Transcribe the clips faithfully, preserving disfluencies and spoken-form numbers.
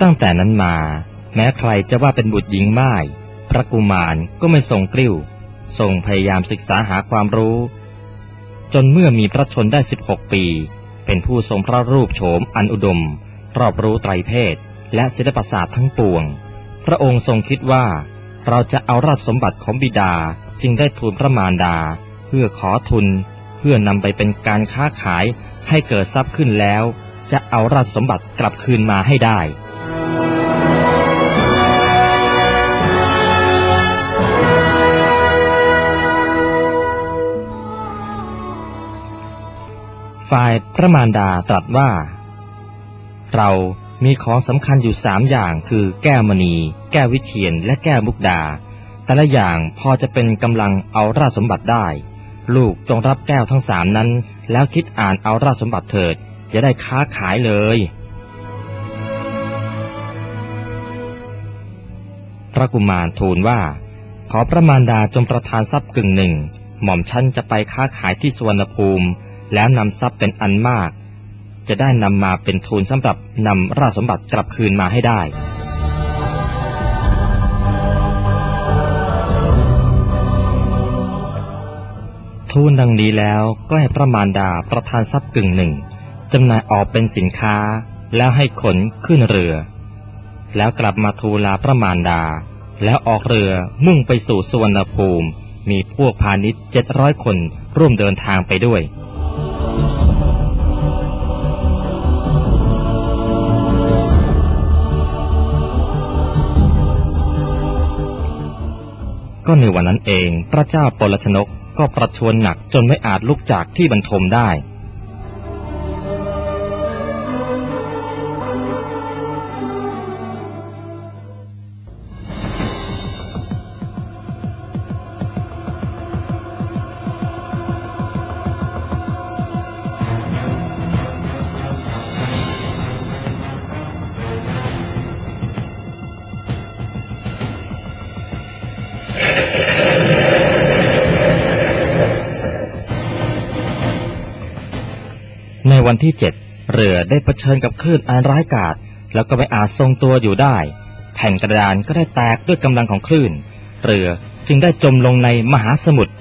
ตั้งแต่นั้นมาแม้ใครจะว่าเป็นบุตรหญิงม่ายพระกุมารก็ไม่ทรงกลิ้วทรงพยายามศึกษาหาความรู้จนเมื่อมีพระชนได้สิบหกปีเป็นผู้ทรงพระรูปโฉมอันอุดมรอบรู้ไตรเพศและศิลปศาสตร์ทั้งปวงพระองค์ทรงคิดว่าเราจะเอาราชสมบัติของบิดาจึงได้ทูลพระมารดาเพื่อขอทุนเพื่อนำไปเป็นการค้าขายให้เกิดทรัพย์ขึ้นแล้วจะเอาราชสมบัติกลับคืนมาให้ได้ฝ่ายพระมารดาตรัสว่าเรามีของสำคัญอยู่สามอย่างคือแก้วมณีแก้ววิเชียรและแก้วมุกดาแต่ละอย่างพอจะเป็นกำลังเอาราชสมบัติได้ลูกจงรับแก้วทั้งสามนั้นแล้วคิดอ่านเอาราชสมบัติเถิดอย่าได้ค้าขายเลยพระกุมารทูลว่าขอพระมารดาจงประทานทรัพย์กึ่งหนึ่งหม่อมฉันจะไปค้าขายที่สุวรรณภูมิแล้วนำทรัพย์เป็นอันมากจะได้นำมาเป็นทุนสำหรับนำราชสมบัติกลับคืนมาให้ได้ทูลดังนี้แล้วก็ให้พระมารดาประทานทรัพย์กึ่งหนึ่งจำหน่ายออกเป็นสินค้าแล้วให้ขนขึ้นเรือแล้วกลับมาทูลลาพระมารดาแล้วออกเรือมุ่งไปสู่สุวรรณภูมิมีพวกพาณิชย์เจ็ดร้อยคนร่วมเดินทางไปด้วยก็ในวันนั้นเองพระเจ้าปลชนกก็ประชวรหนักจนไม่อาจลุกจากที่บรรทมได้ในวันที่เจ็ดเรือได้เผชิญกับคลื่นอันร้ายกาจแล้วก็ไม่อาจทรงตัวอยู่ได้แผ่นกระดานก็ได้แตกด้วยกำลังของคลื่นเรือจึงได้จมลงในมหาสมุทร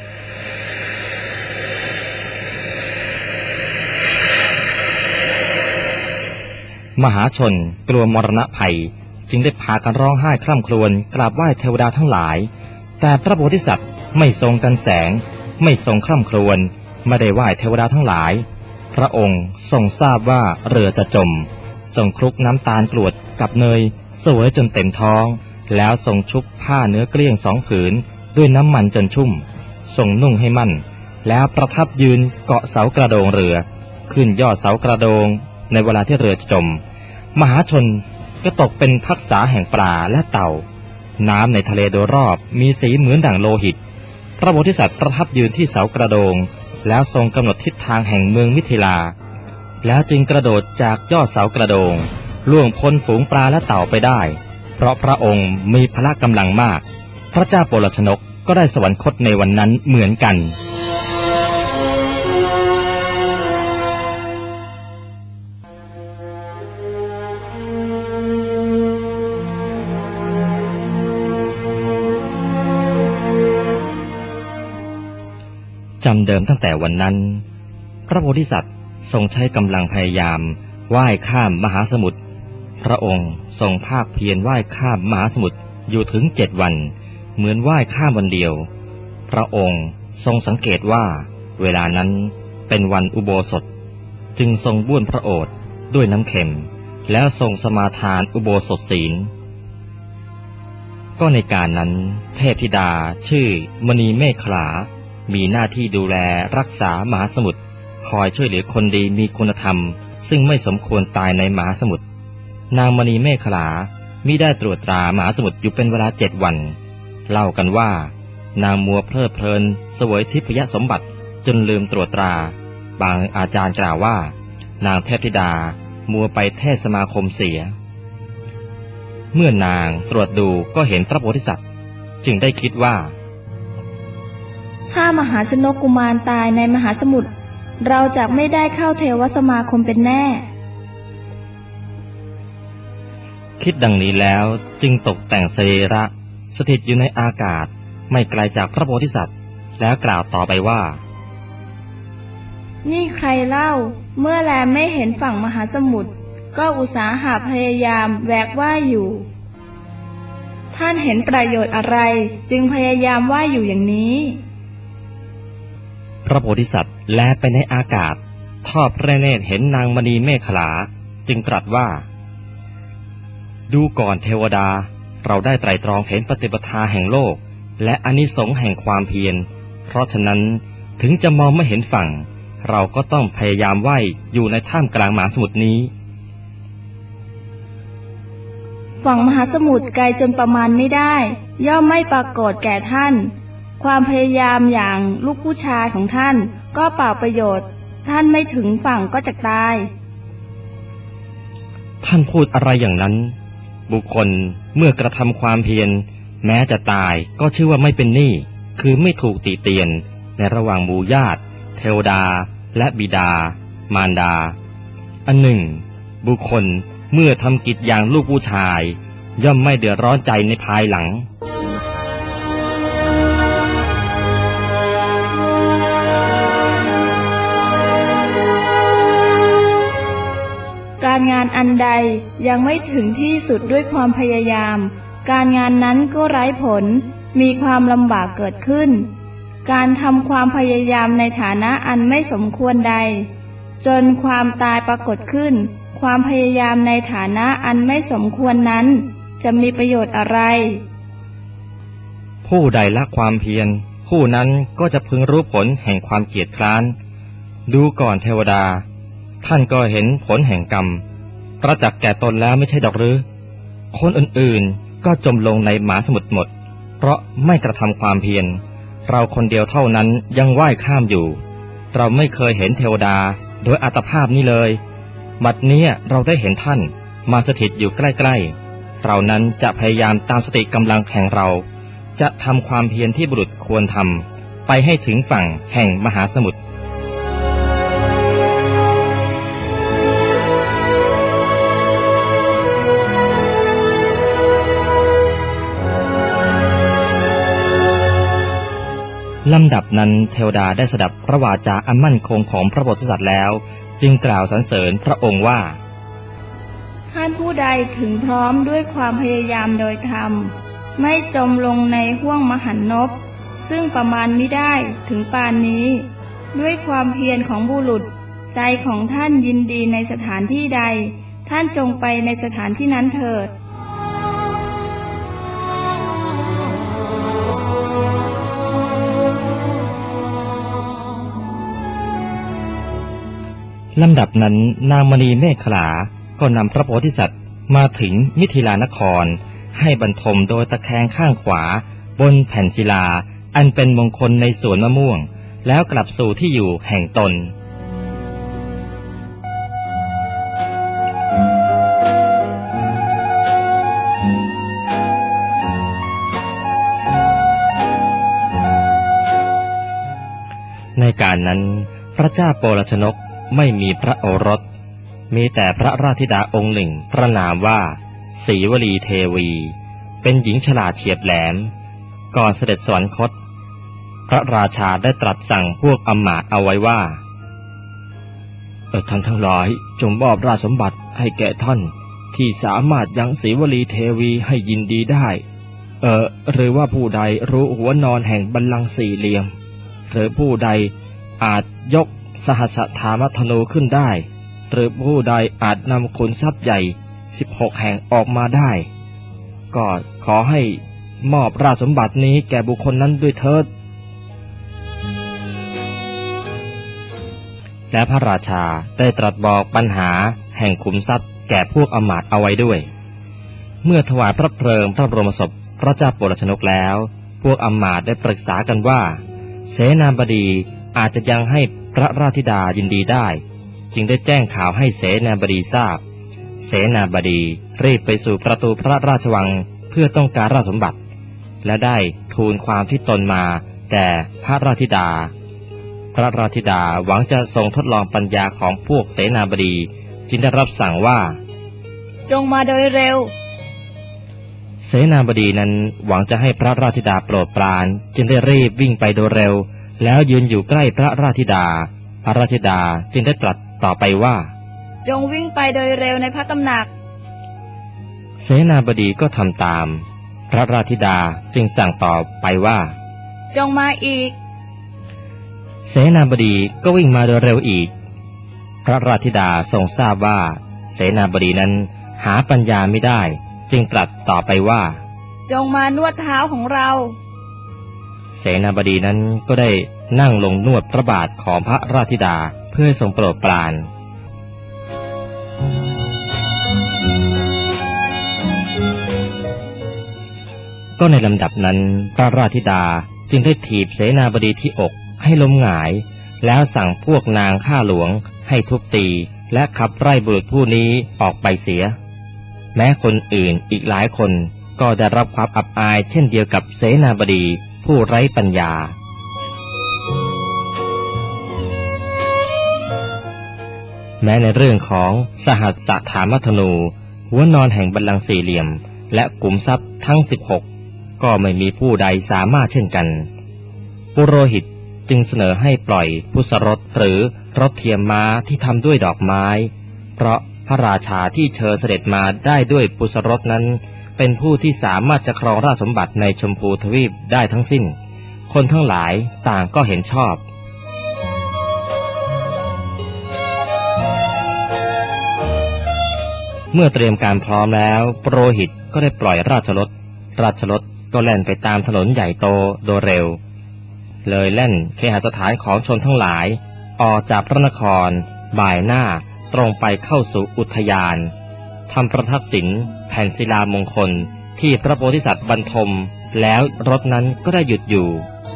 มหาชนกลัวมรณะภัยจึงได้พากันร้องไห้คร่ำครวญกราบไหว้เทวดาทั้งหลายแต่พระโพธิสัตว์ไม่ทรงกันแสงไม่ทรงคร่ำครวญไม่ได้ไหว้เทวดาทั้งหลายพระองค์ทรงทราบว่าเรือจะจมทรงคลุกน้ำตาลกรวดกับเนยสวยจนเต็มท้องแล้วทรงชุบผ้าเนื้อเกลี้ยงสองผืนด้วยน้ำมันจนชุ่มทรงนุ่งให้มั่นแล้วประทับยืนเกาะเสากระโดงเรือขึ้นยอดเสากระโดงในเวลาที่เรือจะจมมหาชนก็ตกเป็นภักษาแห่งปลาและเต่าน้ำในทะเลโดยรอบมีสีเหมือนดั่งโลหิตพระโพธิสัตว์ประทับยืนที่เสากระโดงแล้วทรงกำหนดทิศทางแห่งเมืองมิถิลาแล้วจึงกระโดดจากยอดเสากระโดงล่วงพ้นฝูงปลาและเต่าไปได้เพราะพระองค์มีพละกำลังมากพระเจ้าโปลชนกก็ได้สวรรคตในวันนั้นเหมือนกันจำเดิมตั้งแต่วันนั้นพระโพธิสัตว์ทรงใช้กำลังพยายามว่ายข้ามมหาสมุทรพระองค์ทรงภาคเพียรว่ายข้ามมหาสมุทรอยู่ถึงเจ็ดวันเหมือนว่ายข้ามวันเดียวพระองค์ทรงสังเกตว่าเวลานั้นเป็นวันอุโบสถจึงทรงบ้วนพระโอษฐ์ด้วยน้ำเค็มแล้วทรงสมาทานอุโบสถศีลก็ในการนั้นเทพธิดาชื่อมณีเมขลามีหน้าที่ดูแลรักษามหาสมุทรคอยช่วยเหลือคนดีมีคุณธรรมซึ่งไม่สมควรตายในมหาสมุทรนางมณีเมขลามิได้ตรวจตรามหาสมุทรอยู่เป็นเวลาเจ็ดวันเล่ากันว่านางมัวเพลิดเพลินเสวยทิพยสมบัติจนลืมตรวจตราบางอาจารย์กล่าวว่านางเทพธิดามัวไปเทศสมาคมเสียเมื่อนางตรวจดูก็เห็นพระโพธิสัตว์จึงได้คิดว่าถ้ามหาชนกกุมารตายในมหาสมุทรเราจะไม่ได้เข้าเทวสมาคมเป็นแน่คิดดังนี้แล้วจึงตกแต่งสรีระสถิตอยู่ในอากาศไม่ไกลจากพระโพธิสัตว์แล้วกล่าวต่อไปว่านี่ใครเล่าเมื่อแลไม่เห็นฝั่งมหาสมุทรก็อุตสาหะพยายามแวกว่ายอยู่ท่านเห็นประโยชน์อะไรจึงพยายามว่ายอยู่อย่างนี้พระโพธิสัตว์แลไปในอากาศทอดพระเนตรเห็นนางมณีเมขลาจึงตรัสว่าดูก่อนเทวดาเราได้ไตร่ตรองเห็นปฏิปทาแห่งโลกและอานิสงส์แห่งความเพียรเพราะฉะนั้นถึงจะมองไม่เห็นฝั่งเราก็ต้องพยายามว่ายอยู่ในท่ามกลางมหาสมุทรนี้ฝั่งมหาสมุทรไกลจนประมาณไม่ได้ย่อมไม่ปรากฏแก่ท่านความพยายามอย่างลูกผู้ชายของท่านก็เปล่าประโยชน์ท่านไม่ถึงฝั่งก็จะตายท่านพูดอะไรอย่างนั้นบุคคลเมื่อกระทำความเพียรแม้จะตายก็ชื่อว่าไม่เป็นหนี้คือไม่ถูกติเตียนในระหว่างหมู่ญาติเทวดาและบิดามารดาอันหนึ่งบุคคลเมื่อทำกิจอย่างลูกผู้ชายย่อมไม่เดือดร้อนใจในภายหลังการงานอันใดยังไม่ถึงที่สุดด้วยความพยายามการงานนั้นก็ไร้ผลมีความลำบากเกิดขึ้นการทำความพยายามในฐานะอันไม่สมควรใดจนความตายปรากฏขึ้นความพยายามในฐานะอันไม่สมควรนั้นจะมีประโยชน์อะไรผู้ใดละความเพียรผู้นั้นก็จะพึงรู้ผลแห่งความเกียจคร้านดูก่อนเทวดาท่านก็เห็นผลแห่งกรรมประจักษ์แก่ตนแล้วไม่ใช่ดอกหรือคนอื่นๆก็จมลงในมหาสมุทรหมดเพราะไม่กระทำความเพียรเราคนเดียวเท่านั้นยังว่ายข้ามอยู่เราไม่เคยเห็นเทวดาโดยอัตภาพนี้เลยบัดนี้เราได้เห็นท่านมาสถิตอยู่ใกล้ๆเรานั้นจะพยายามตามสติกำลังแห่งเราจะทำความเพียรที่บุรุษควรทำไปให้ถึงฝั่งแห่งมหาสมุทรลำดับนั้นเทวดาได้สดับพระวาจาอันมั่นคงของพระโพธิสัตว์แล้วจึงกล่าวสรรเสริญพระองค์ว่าท่านผู้ใดถึงพร้อมด้วยความพยายามโดยธรรมไม่จมลงในห้วงมหันนบซึ่งประมาณไม่ได้ถึงปานนี้ด้วยความเพียรของบุรุษใจของท่านยินดีในสถานที่ใดท่านจงไปในสถานที่นั้นเถิดลำดับนั้นนางมณีเมขลาก็นำพระโพธิสัตว์มาถึงมิถิลานครให้บรรทมโดยตะแคงข้างขวาบนแผ่นศิลาอันเป็นมงคลในสวนมะม่วงแล้วกลับสู่ที่อยู่แห่งตนในการนั้นพระเจ้าโปลชนกไม่มีพระโอรสมีแต่พระราชธิดาองค์หนึ่งพระนามว่าศรีวลีเทวีเป็นหญิงฉลาดเฉียบแหลมก่อนเสด็จสวรรคตพระราชาได้ตรัสสั่งพวกอำมาตย์เอาไว้ว่าเออท่านทั้งหลายจงมอบราชสมบัติให้แก่ท่านที่สามารถยังศรีวลีเทวีให้ยินดีได้เออหรือว่าผู้ใดรู้หัวนอนแห่งบัลลังก์สี่เหลี่ยมหรือผู้ใดอาจยกสหัสถามธนูขึ้นได้หรือผู้ใดอาจนำขุนทรัพย์ใหญ่สิบหกแห่งออกมาได้ก็ขอให้มอบราชสมบัตินี้แก่บุคคลนั้นด้วยเถิดและพระราชาได้ตรัสบอกปัญหาแห่งขุมทรัพย์แก่พวกอมาตย์เอาไว้ด้วยเมื่อถวายพระเพลิงพระบรมศพพระเจ้าโปรชนกแล้วพวกอมาตย์ได้ปรึกษากันว่าเสนาบดีอาจจะยังให้พระราชธิดายินดีได้จึงได้แจ้งข่าวให้เสนาบดีทราบเสนาบดีรีบไปสู่ประตูพระราชวังเพื่อต้องการราชสมบัติและได้ทูลความที่ตนมาแก่พระราชธิดาพระราชธิดาหวังจะทรงทดลองปัญญาของพวกเสนาบดีจึงได้รับสั่งว่าจงมาโดยเร็วเสนาบดีนั้นหวังจะให้พระราชธิดาโปรดปรานจึงได้รีบวิ่งไปโดยเร็วแล้วยืนอยู่ใกล้พระราชธิดาพระราชธิดาจึงได้ตรัสต่อไปว่าจงวิ่งไปโดยเร็วในพระตำหนักเสนาบดีก็ทำตามพระราชธิดาจึงสั่งต่อไปว่าจงมาอีกเสนาบดีก็วิ่งมาโดยเร็วอีกพระราชธิดาทรงทราบว่าเสนาบดีนั้นหาปัญญาไม่ได้จึงตรัสต่อไปว่าจงมานวดเท้าของเราเสนาบดีนั้นก็ได้นั่งลงนวดพระบาทของพระราชธิดาเพื่อทรงโปรดปรานก็ในลำดับนั้นพระราชธิดาจึงได้ถีบเสนาบดีที่อกให้ล้มหงายแล้วสั่งพวกนางข้าหลวงให้ทุบตีและขับไล่บุรุษผู้นี้ออกไปเสียแม้คนอื่นอีกหลายคนก็ได้รับความอับอายเช่นเดียวกับเสนาบดีผู้ไร้ปัญญาแม้ในเรื่องของสหัสสถามัทนูหัวนอนแห่งบัลลังก์สี่เหลี่ยมและขุมทรัพย์ทั้งสิบหกก็ไม่มีผู้ใดสามารถเช่นกันปุโรหิตจึงเสนอให้ปล่อยพุสรถหรือรถเทียมม้าที่ทำด้วยดอกไม้เพราะพระราชาที่เชิญเสด็จมาได้ด้วยพุสรถนั้นเป็นผู้ที่สามารถจะครองราชสมบัติในชมพูทวีปได้ทั้งสิ้นคนทั้งหลายต่างก็เห็นชอบเมื่อเตรียมการพร้อมแล้วปุโรหิตก็ได้ปล่อยราชรถราชรถก็แล่นไปตามถนนใหญ่โตโดยเร็วเลยแล่นเคหสถานของชนทั้งหลายออกจากพระนครบ่ายหน้าตรงไปเข้าสู่อุทยานทำประทักษิณแผ่นศิลามงคลที่พระโพธิสัตว์บรรทมแล้วรถนั้นก็ได้หยุดอยู่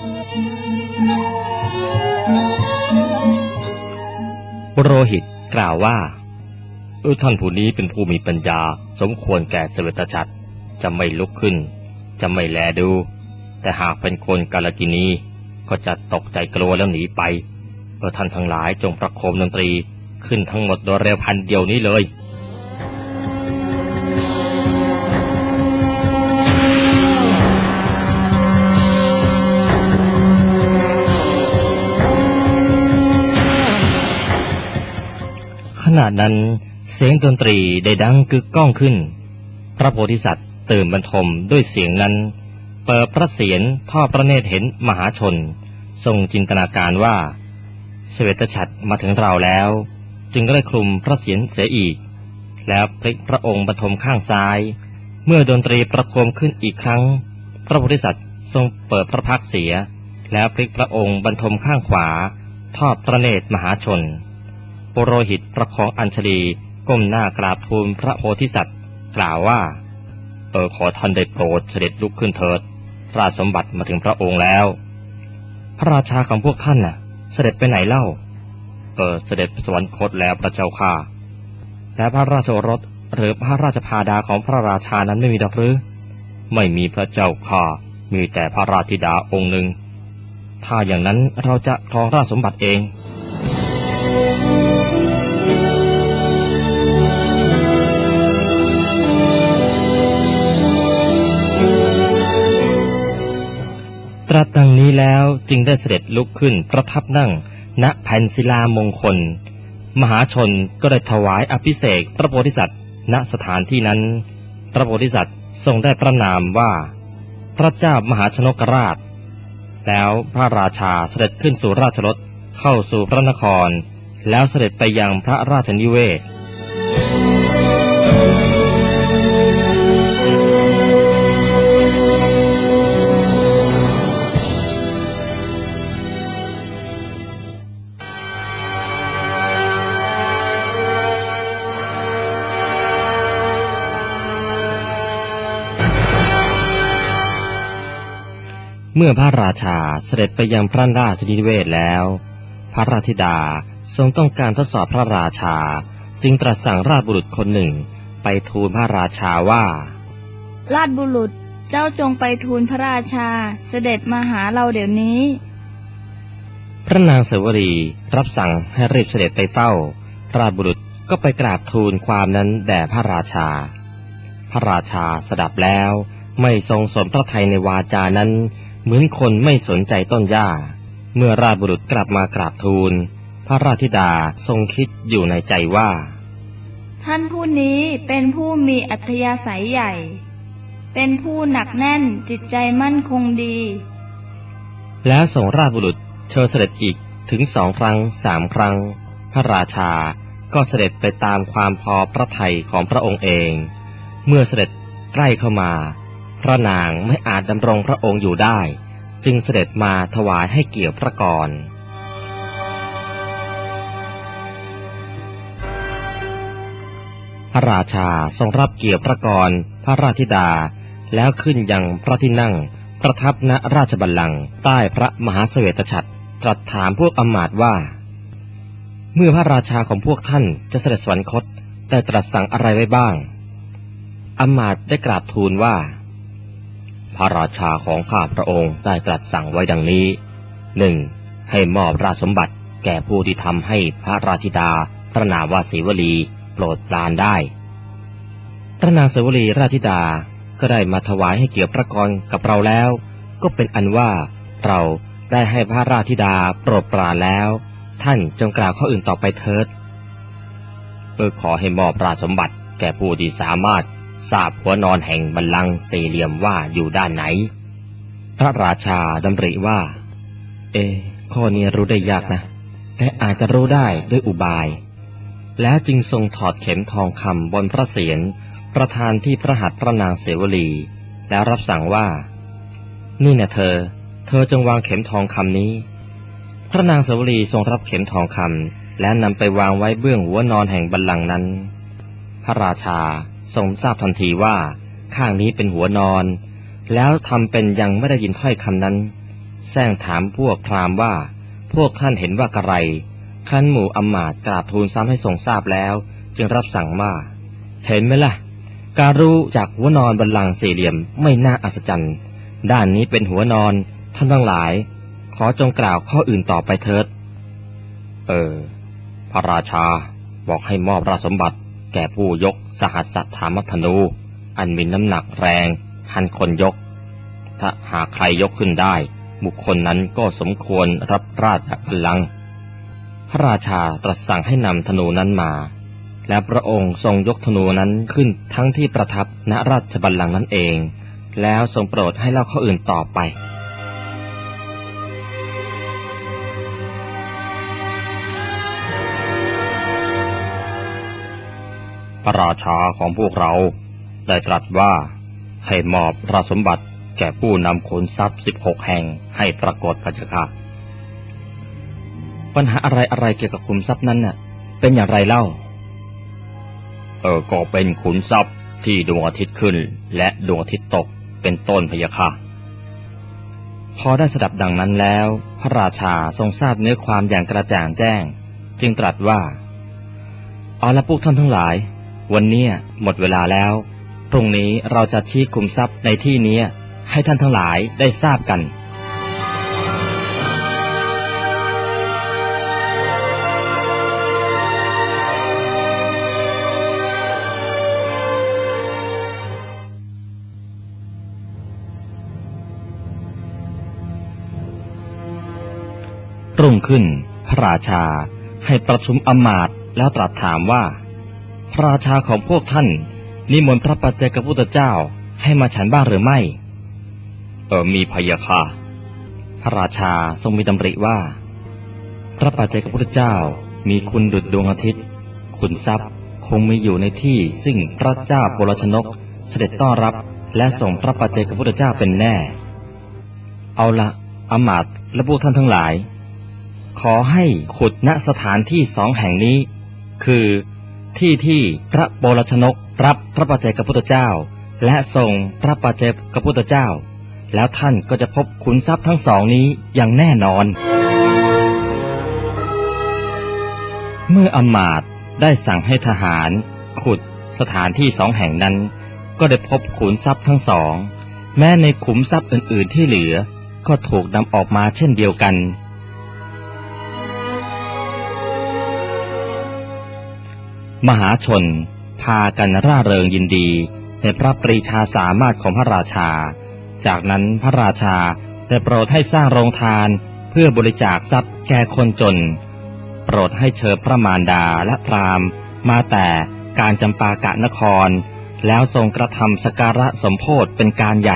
ปุโรหิตกล่าวว่าเออท่านผู้นี้เป็นผู้มีปัญญาสมควรแก่เสวตฉัตรจะไม่ลุกขึ้นจะไม่แลดูแต่หากเป็นคนกาลกิณีก็จะตกใจกลัวแล้วหนีไปเออท่านทั้งหลายจงประโคมดนตรีขึ้นทั้งหมดโดยเร็วพันเดียวนี้เลยขณะนั้นเสียงดนตรีได้ดังกึกก้องขึ้นพระโพธิสัตว์ตื่นบรรทมด้วยเสียงนั้นเปิดพระเศียรทอดพระเนตรเห็นมหาชนทรงจินตนาการว่าเสวตฉัตรมาถึงเราแล้วจึงได้คลุมพระเศียรเสียอีกแล้วพลิกพระองค์บรรทมข้างซ้ายเมื่อดนตรีประโคมขึ้นอีกครั้งพระโพธิสัตว์ทรงเปิดพระพักตร์เสียแล้วพลิกพระองค์บรรทมข้างขวาทอดพระเนตรมหาชนปุโรหิตประคองอัญชลีก้มหน้ากราบทูลพระโพธิสัตว์กล่าวว่าเออขอท่านได้โปรดเสด็จลุกขึ้นเถิดราชสมบัติมาถึงพระองค์แล้วพระราชาของพวกท่านน่ะเสด็จไปไหนเล่าเออเสด็จไปสวรรคตแล้วพระเจ้าข้าและพระราชโอรสหรือพระราชพาดาของพระราชานั้นไม่มีดอกหรือไม่มีพระเจ้าข้ามีแต่พระราชธิดาองค์หนึ่งถ้าอย่างนั้นเราจะครองราชสมบัติเองตรัสดังนี้แล้วจึงได้เสด็จลุกขึ้นประทับนั่งณแผ่นศิลามงคลมหาชนก็ได้ถวายอภิเษกพระโพธิสัตว์ณสถานที่นั้นพระโพธิสัตว์ทรงได้พระนามว่าพระเจ้ามหาชนกราชแล้วพระราชาเสด็จขึ้นสู่ราชรถเข้าสู่พระนครแล้วเสด็จไปยังพระราชนิเวศเมื่อพระราชาเสด็จไปยังพระราชนิเวศแล้วพระราชธิดาทรงต้องการทดสอบพระราชาจึงตรัสสั่งราชบุรุษคนหนึ่งไปทูลพระราชาว่าราชบุรุษเจ้าจงไปทูลพระราชาเสด็จมาหาเราเดี๋ยวนี้พระนางเสวรีรับสั่งให้รีบเสด็จไปเฝ้าราชบุรุษก็ไปกราบทูลความนั้นแด่พระราชาพพระราชาสดับแล้วไม่ทรงสนพระทัยในวาจานั้นเหมือนคนไม่สนใจต้นหญ้าเมื่อราชบุรุษกลับมากราบทูลพระราชธิดาทรงคิดอยู่ในใจว่าท่านผู้นี้เป็นผู้มีอัธยาศัยใหญ่เป็นผู้หนักแน่นจิตใจมั่นคงดีแล้วส่งราชบุรุษเชิญเสด็จอีกถึงสองครั้งสามครั้งพระราชาก็เสด็จไปตามความพอพระทัยของพระองค์เองเมื่อเสด็จใกล้เข้ามาพระนางไม่อาจดำรงพระองค์อยู่ได้จึงเสด็จมาถวายให้เกี่ยวพระกรพระราชาทรงรับเกี่ยวพระกรพระราชธิดาแล้วขึ้นยังพระที่นั่งประทับณราชบัลลังก์ใต้พระมหาเสวตฉัตรตรัสถามพวกอำมาตย์ว่าเมื่อพระราชาของพวกท่านจะเสด็จสวรรคตได้ตรัสสั่งอะไรไว้บ้างอำมาตย์ได้กราบทูลว่าพระราชาของข้าพระองค์ได้ตรัสสั่งไว้ดังนี้หนึ่งให้มอบราชสมบัติแก่ผู้ที่ทำให้พระราชธิดาพระนามว่าศรีวลีโปรดปรานได้พระนางศรีวลีราชธิดาก็ได้มาถวายให้เกี่ยวพระกรกับเราแล้วก็เป็นอันว่าเราได้ให้พระราชธิดาโปรดปรานแล้วท่านจงกล่าวข้ออื่นต่อไปเถิดเออขอให้มอบราชสมบัติแก่ผู้ที่สามารถทราบหัวนอนแห่งบัลลังก์สี่เหลี่ยมว่าอยู่ด้านไหนพระราชาดำริว่าเอข้อนี้รู้ได้ยากนะแต่อาจจะรู้ได้ด้วยอุบายแล้วจึงทรงถอดเข็มทองคำบนพระเศียรประทานที่พระหัตถ์พระนางเสวลีแล้วรับสั่งว่านี่นะเธอเธอจงวางเข็มทองคำนี้พระนางเสวลีทรงรับเข็มทองคำและนำไปวางไว้เบื้องหัวนอนแห่งบัลลังก์นั้นพระราชาทรงทราบทันทีว่าข้างนี้เป็นหัวนอนแล้วทำเป็นยังไม่ได้ยินถ้อยคำนั้นแซงถามพวกพราหมณ์ว่าพวกท่านเห็นว่ากระไรครั้นหมู่อำมาตย์กราบทูลซ้ำให้ทรงทราบแล้วจึงรับสั่งว่าเห็นไหมล่ะการรู้จากหัวนอนบัลลังก์สี่เหลี่ยมไม่น่าอัศจรรย์ด้านนี้เป็นหัวนอนท่านทั้งหลายขอจงกล่าวข้ออื่นต่อไปเถิดเออพระราชาบอกให้มอบราชสมบัติแก่ผู้ยกสหัสถามัธนูอันมีน้ำหนักแรงพันคนยกถ้าหากใครยกขึ้นได้บุคคลนั้นก็สมควรรับราชบัลลังก์พระราชาตรัสสั่งให้นำธนูนั้นมาและพระองค์ทรงยกธนูนั้นขึ้นทั้งที่ประทับณราชบัลลังก์นั้นเองแล้วทรงโปรดให้เล่าข้ออื่นต่อไปพระราชาของพวกเราได้ตรัสว่าให้มอบราชสมบัติแก่ผู้นำขนทรัพย์สิบหกแห่งให้ปรากฏพระเจ้าค่ะปัญหาอะไรอะไรเกี่ยวกับขุมทรัพย์นั้นน่ะเป็นอย่างไรเล่าเออก็เป็นขุนทรัพย์ที่ดวงอาทิตย์ขึ้นและดวงอาทิตย์ตกเป็นต้นพะยะค่ะพอได้สดับดังนั้นแล้วพระราชาทรงทราบเนื้อความอย่างกระจ่างแจ้งจึงตรัสว่าเอาละพวกท่านทั้งหลายวันนี้หมดเวลาแล้วพรุ่งนี้เราจะชี้ขุมทรัพย์ในที่นี้ให้ท่านทั้งหลายได้ทราบกันรุ่งขึ้นพระราชาให้ประชุมอำมาตย์แล้วตรัสถามว่าพระราชาของพวกท่านนิมนต์พระปัจเจกพุทธเจ้าให้มาฉันบ้างหรือไม่เออมีพะยะค่ะพระราชาทรงมีดำริว่าพระปัจเจกพุทธเจ้ามีคุณดุจดวงอาทิตย์ขุนทรัพย์คงมีอยู่ในที่ซึ่งพระเจ้าโปรชนกเสด็จต้อนรับและส่งพระปัจเจกพุทธเจ้าเป็นแน่เอาละอำมาตย์และพวกท่านทั้งหลายขอให้ขุดณสถานที่สองแห่งนี้คือที่ที่พระโปรชนกรับพระปัจเจกพุทธเจ้าและทรงพระปัจเจกพุทธเจ้าแล้วท่านก็จะพบขุนทรัพย์ทั้งสองนี้อย่างแน่นอนเมื่ออำมาตย์ได้สั่งให้ทหารขุดสถานที่สองแห่งนั้นก็ได้พบขุนทรัพย์ทั้งสองแม้ในขุมทรัพย์อื่นๆที่เหลือก็ถูกนำออกมาเช่นเดียวกันมหาชนพากันร่าเริงยินดีในพระปรีชาสามารถของพระราชาจากนั้นพระราชาได้โปรดให้สร้างโรงทานเพื่อบริจาคทรัพย์แก่คนจนโปรดให้เชิญพระมารดาและพราหมณ์มาแต่การจำปากะนครแล้วทรงกระทำสักการะสมโภชเป็นการใหญ่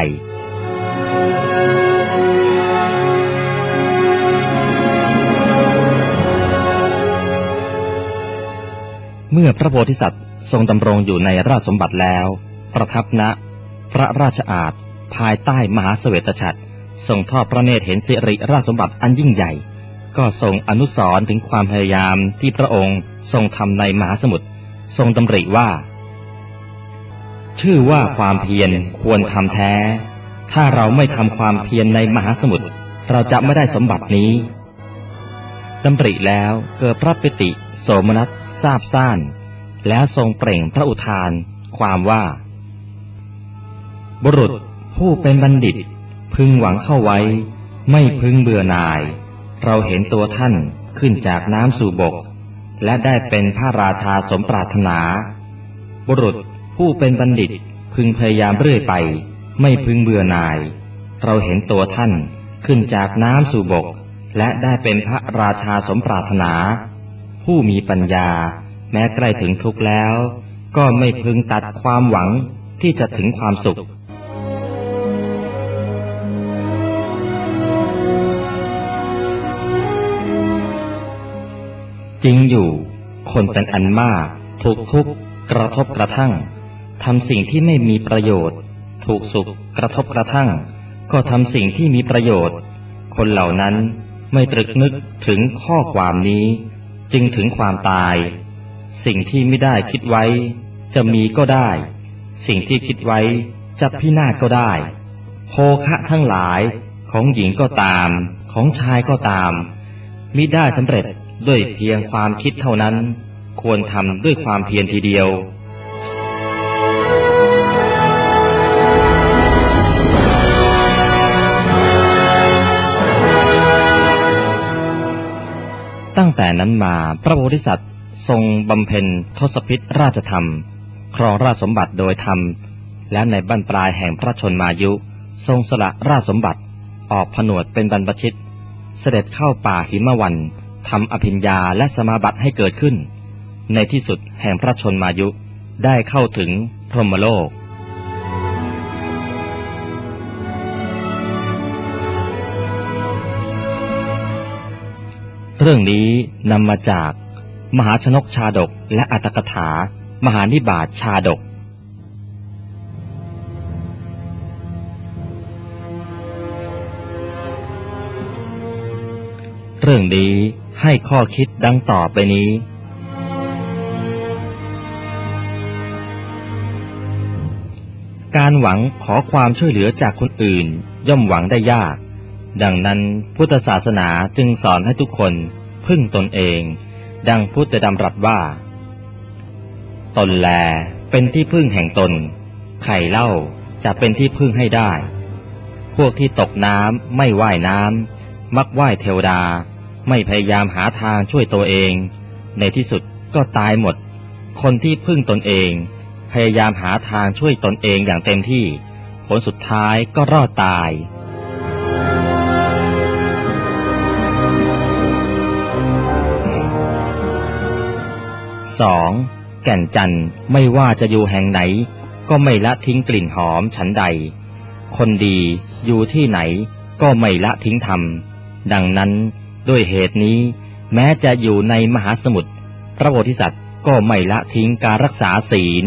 เมื่อพระโพธิสัตว์ทรงดำรงอยู่ในราชสมบัติแล้วประทับณพระราชอาณาภายใต้มหาเสวตฉัตรทรงทอดพระเนตรเห็นสิริราชสมบัติอันยิ่งใหญ่ก็ทรงอนุสรณ์ถึงความพยายามที่พระองค์ทรงทำในมหาสมุทรทรงดำริว่าชื่อว่าความเพียรควรทำแท้ถ้าเราไม่ทำความเพียรในมหาสมุทรเราจะไม่ได้สมบัตินี้ดำริแล้วเกิดพระปิติโสมนัสซาบซ่านแล้วทรงเปล่งพระอุทานความว่าบุรุษผู้เป็นบัณฑิตพึงหวังเข้าไว้ไม่พึงเบื่อหน่ายเราเห็นตัวท่านขึ้นจากน้ำสู่บกและได้เป็นพระราชาสมปรารถนาบุรุษผู้เป็นบัณฑิตพึงพยายามเรื่อยไปไม่พึงเบื่อหน่ายเราเห็นตัวท่านขึ้นจากน้ำสู่บกและได้เป็นพระราชาสมปรารถนาผู้มีปัญญาแม้ใกล้ถึงทุกข์แล้วก็ไม่พึงตัดความหวังที่จะถึงความสุขจริงอยู่คนเป็นอันมากถูกทุกข์กระทบกระทั่งทำสิ่งที่ไม่มีประโยชน์ถูกสุขกระทบกระทั่งก็ทำสิ่งที่มีประโยชน์คนเหล่านั้นไม่ตรึกนึกถึงข้อความนี้จึงถึงความตายสิ่งที่ไม่ได้คิดไว้จะมีก็ได้สิ่งที่คิดไว้จะพินาศก็ได้โภคะทั้งหลายของหญิงก็ตามของชายก็ตามมิได้สำเร็จด้วยเพียงความคิดเท่านั้นควรทำด้วยความเพียรทีเดียวตั้งแต่นั้นมาพระโพธิสัตว์ทรงบำเพ็ญทศพิธราชธรรมครองราชสมบัติโดยธรรมและในบั้นปลายแห่งพระชนมายุทรงสละราชสมบัติออกผนวดเป็นบรรพชิตเสด็จเข้าป่าหิมวันทำอภิญญาและสมาบัติให้เกิดขึ้นในที่สุดแห่งพระชนมายุได้เข้าถึงพรหมโลกเรื่องนี้นำมาจากมหาชนกชาดกและอัตถกถามหานิบาตชาดกเรื่องนี้ให้ข้อคิดดังต่อไปนี้การหวังขอความช่วยเหลือจากคนอื่นย่อมหวังได้ยากดังนั้นพุทธศาสนาจึงสอนให้ทุกคนพึ่งตนเองดังพุทธดำรัสว่าตนแลเป็นที่พึ่งแห่งตนใครเล่าจะเป็นที่พึ่งให้ได้พวกที่ตกน้ำไม่ว่ายน้ำมักว่ายเทวดาไม่พยายามหาทางช่วยตัวเองในที่สุดก็ตายหมดคนที่พึ่งตนเองพยายามหาทางช่วยตนเองอย่างเต็มที่ผลสุดท้ายก็รอดตายสองแก่นจันทร์ไม่ว่าจะอยู่แห่งไหนก็ไม่ละทิ้งกลิ่นหอมฉันใดคนดีอยู่ที่ไหนก็ไม่ละทิ้งธรรมดังนั้นด้วยเหตุนี้แม้จะอยู่ในมหาสมุทรพระโพธิสัตว์ก็ไม่ละทิ้งการรักษาศีล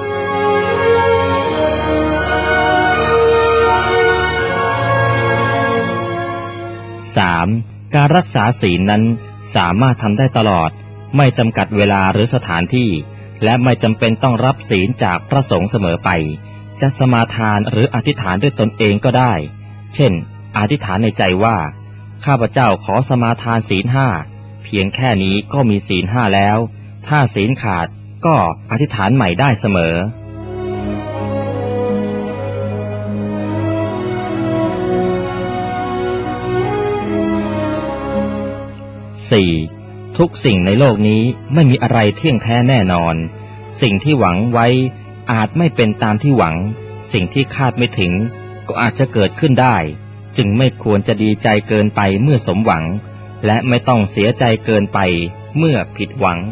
สามการรักษาศีลนั้นสามารถทำได้ตลอดไม่จำกัดเวลาหรือสถานที่และไม่จำเป็นต้องรับศีลจากพระสงฆ์เสมอไปจะสมาทานหรืออธิษฐานด้วยตนเองก็ได้เช่นอธิษฐานในใจว่าข้าพเจ้าขอสมาทานศีลห้าเพียงแค่นี้ก็มีศีลห้าแล้วถ้าศีลขาดก็อธิษฐานใหม่ได้เสมอสี่ทุกสิ่งในโลกนี้ไม่มีอะไรเที่ยงแท้แน่นอนสิ่งที่หวังไว้อาจไม่เป็นตามที่หวังสิ่งที่คาดไม่ถึงก็อาจจะเกิดขึ้นได้จึงไม่ควรจะดีใจเกินไปเมื่อสมหวังและไม่ต้องเสียใจเกินไปเมื่อผิดหวัง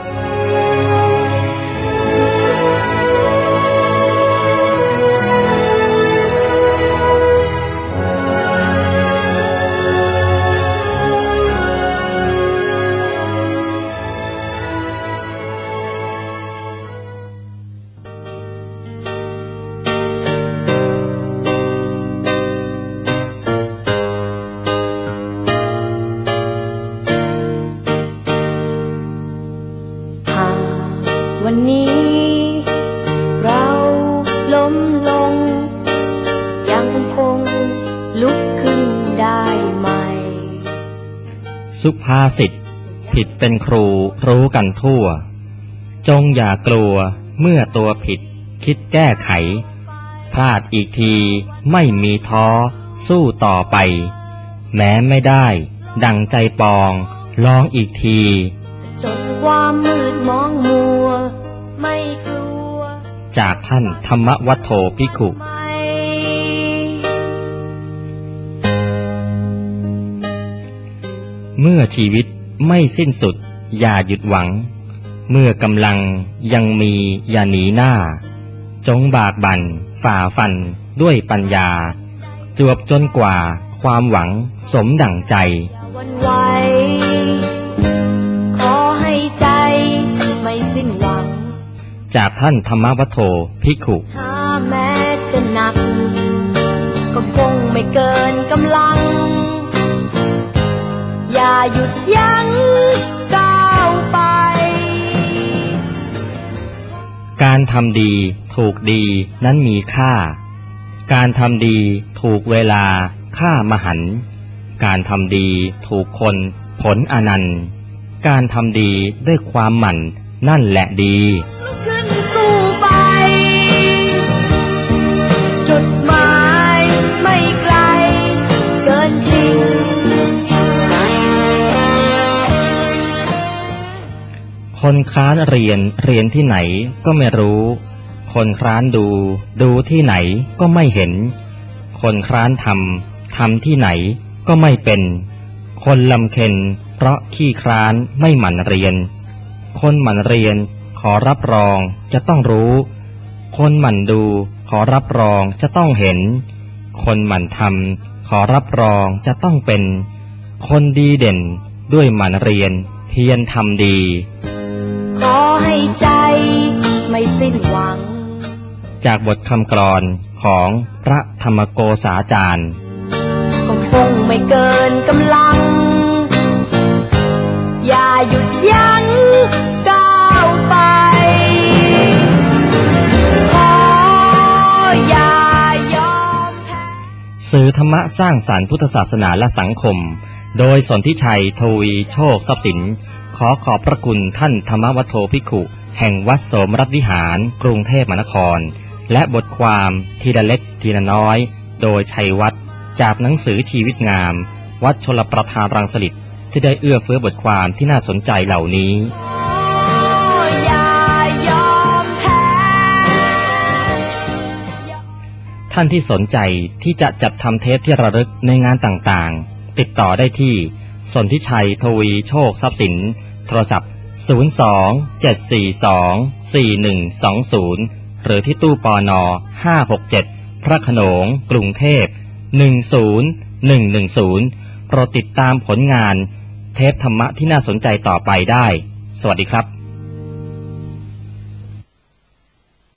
วันนี้เราล้มลงยังคงลุกขึ้นได้ใหม่สุภาษิตผิดเป็นครูรู้กันทั่วจงอย่ากลัวเมื่อตัวผิดคิดแก้ไขพลาดอีกทีไม่มีท้อสู้ต่อไปแม้ไม่ได้ดังใจปองลองอีกทีจนความมืดมองมัวไม่กลัวจากท่านธรรมวัฒโธภิกขุเมื่อชีวิตไม่สิ้นสุดอย่าหยุดหวังเมื่อกำลังยังมีอย่าหนีหน้าจงบากบั่นฝ่าฟันด้วยปัญญาจวบจนกว่าความหวังสมดั่งใจวันไหวขอให้ใจไม่สิ้นหวังจากท่านธรรมวัฒโธภิกขุถ้าแม้จะหนักก็คงไม่เกินกำลังอย่าหยุดยั้งก้าวไปการทำดีถูกดีนั้นมีค่าการทำดีถูกเวลาค่ามหันต์การทำดีถูกคนผลอนันต์การทำดีด้วยความหมั่นนั่นแหละดีลุกขึ้นสู้ไปจุดหมายไม่ไกลเกินจริงคนคร้านเรียนเรียนที่ไหนก็ไม่รู้คนคร้านดูดูที่ไหนก็ไม่เห็นคนคร้านทำทำที่ไหนก็ไม่เป็นคนลำเค็ญเพราะขี้คร้านไม่หมั่นเรียนคนหมั่นเรียนขอรับรองจะต้องรู้คนหมั่นดูขอรับรองจะต้องเห็นคนหมั่นทำขอรับรองจะต้องเป็นคนดีเด่นด้วยหมั่นเรียนเพียรทำดีขอให้ใจไม่สิ้นหวังจากบทคำกลอนของพระธรรมโกษาจารย์ก็คงไม่เกินกำลังอย่าหยุดยั้งก้าวไปขออย่ายอมแพ้สื่อธรรมะสร้างสรรค์พุทธศาสนาและสังคมโดยสนธิชัยทวีโชคทรัพย์สินขอขอบพระคุณท่านธรรมวัฒโธภิกขุแห่งวัดโสมรัตวิหารกรุงเทพมหานครและบทความทีละเล็กทีละน้อยโดยชัยวัฒน์จากหนังสือชีวิตงามวัดชลประทานรังสฤษฎ์ที่ได้เอื้อเฟื้อบทความที่น่าสนใจเหล่านี้ท่านที่สนใจที่จะจัดทำเทปที่ระลึกในงานต่างๆติดต่อได้ที่สนธิชัยทวีโชคทรัพย์สินโทรศัพท์ศูนย์ สอง เจ็ด สี่ สอง สี่ หนึ่ง สอง ศูนย์หรือที่ตู้ปนห้าหกเจ็ดพระโขนงกรุงเทพหนึ่ง ศูนย์ หนึ่ง หนึ่ง ศูนย์โปรดติดตามผลงานเทปธรรมะที่น่าสนใจต่อไปได้สวัสดีครับ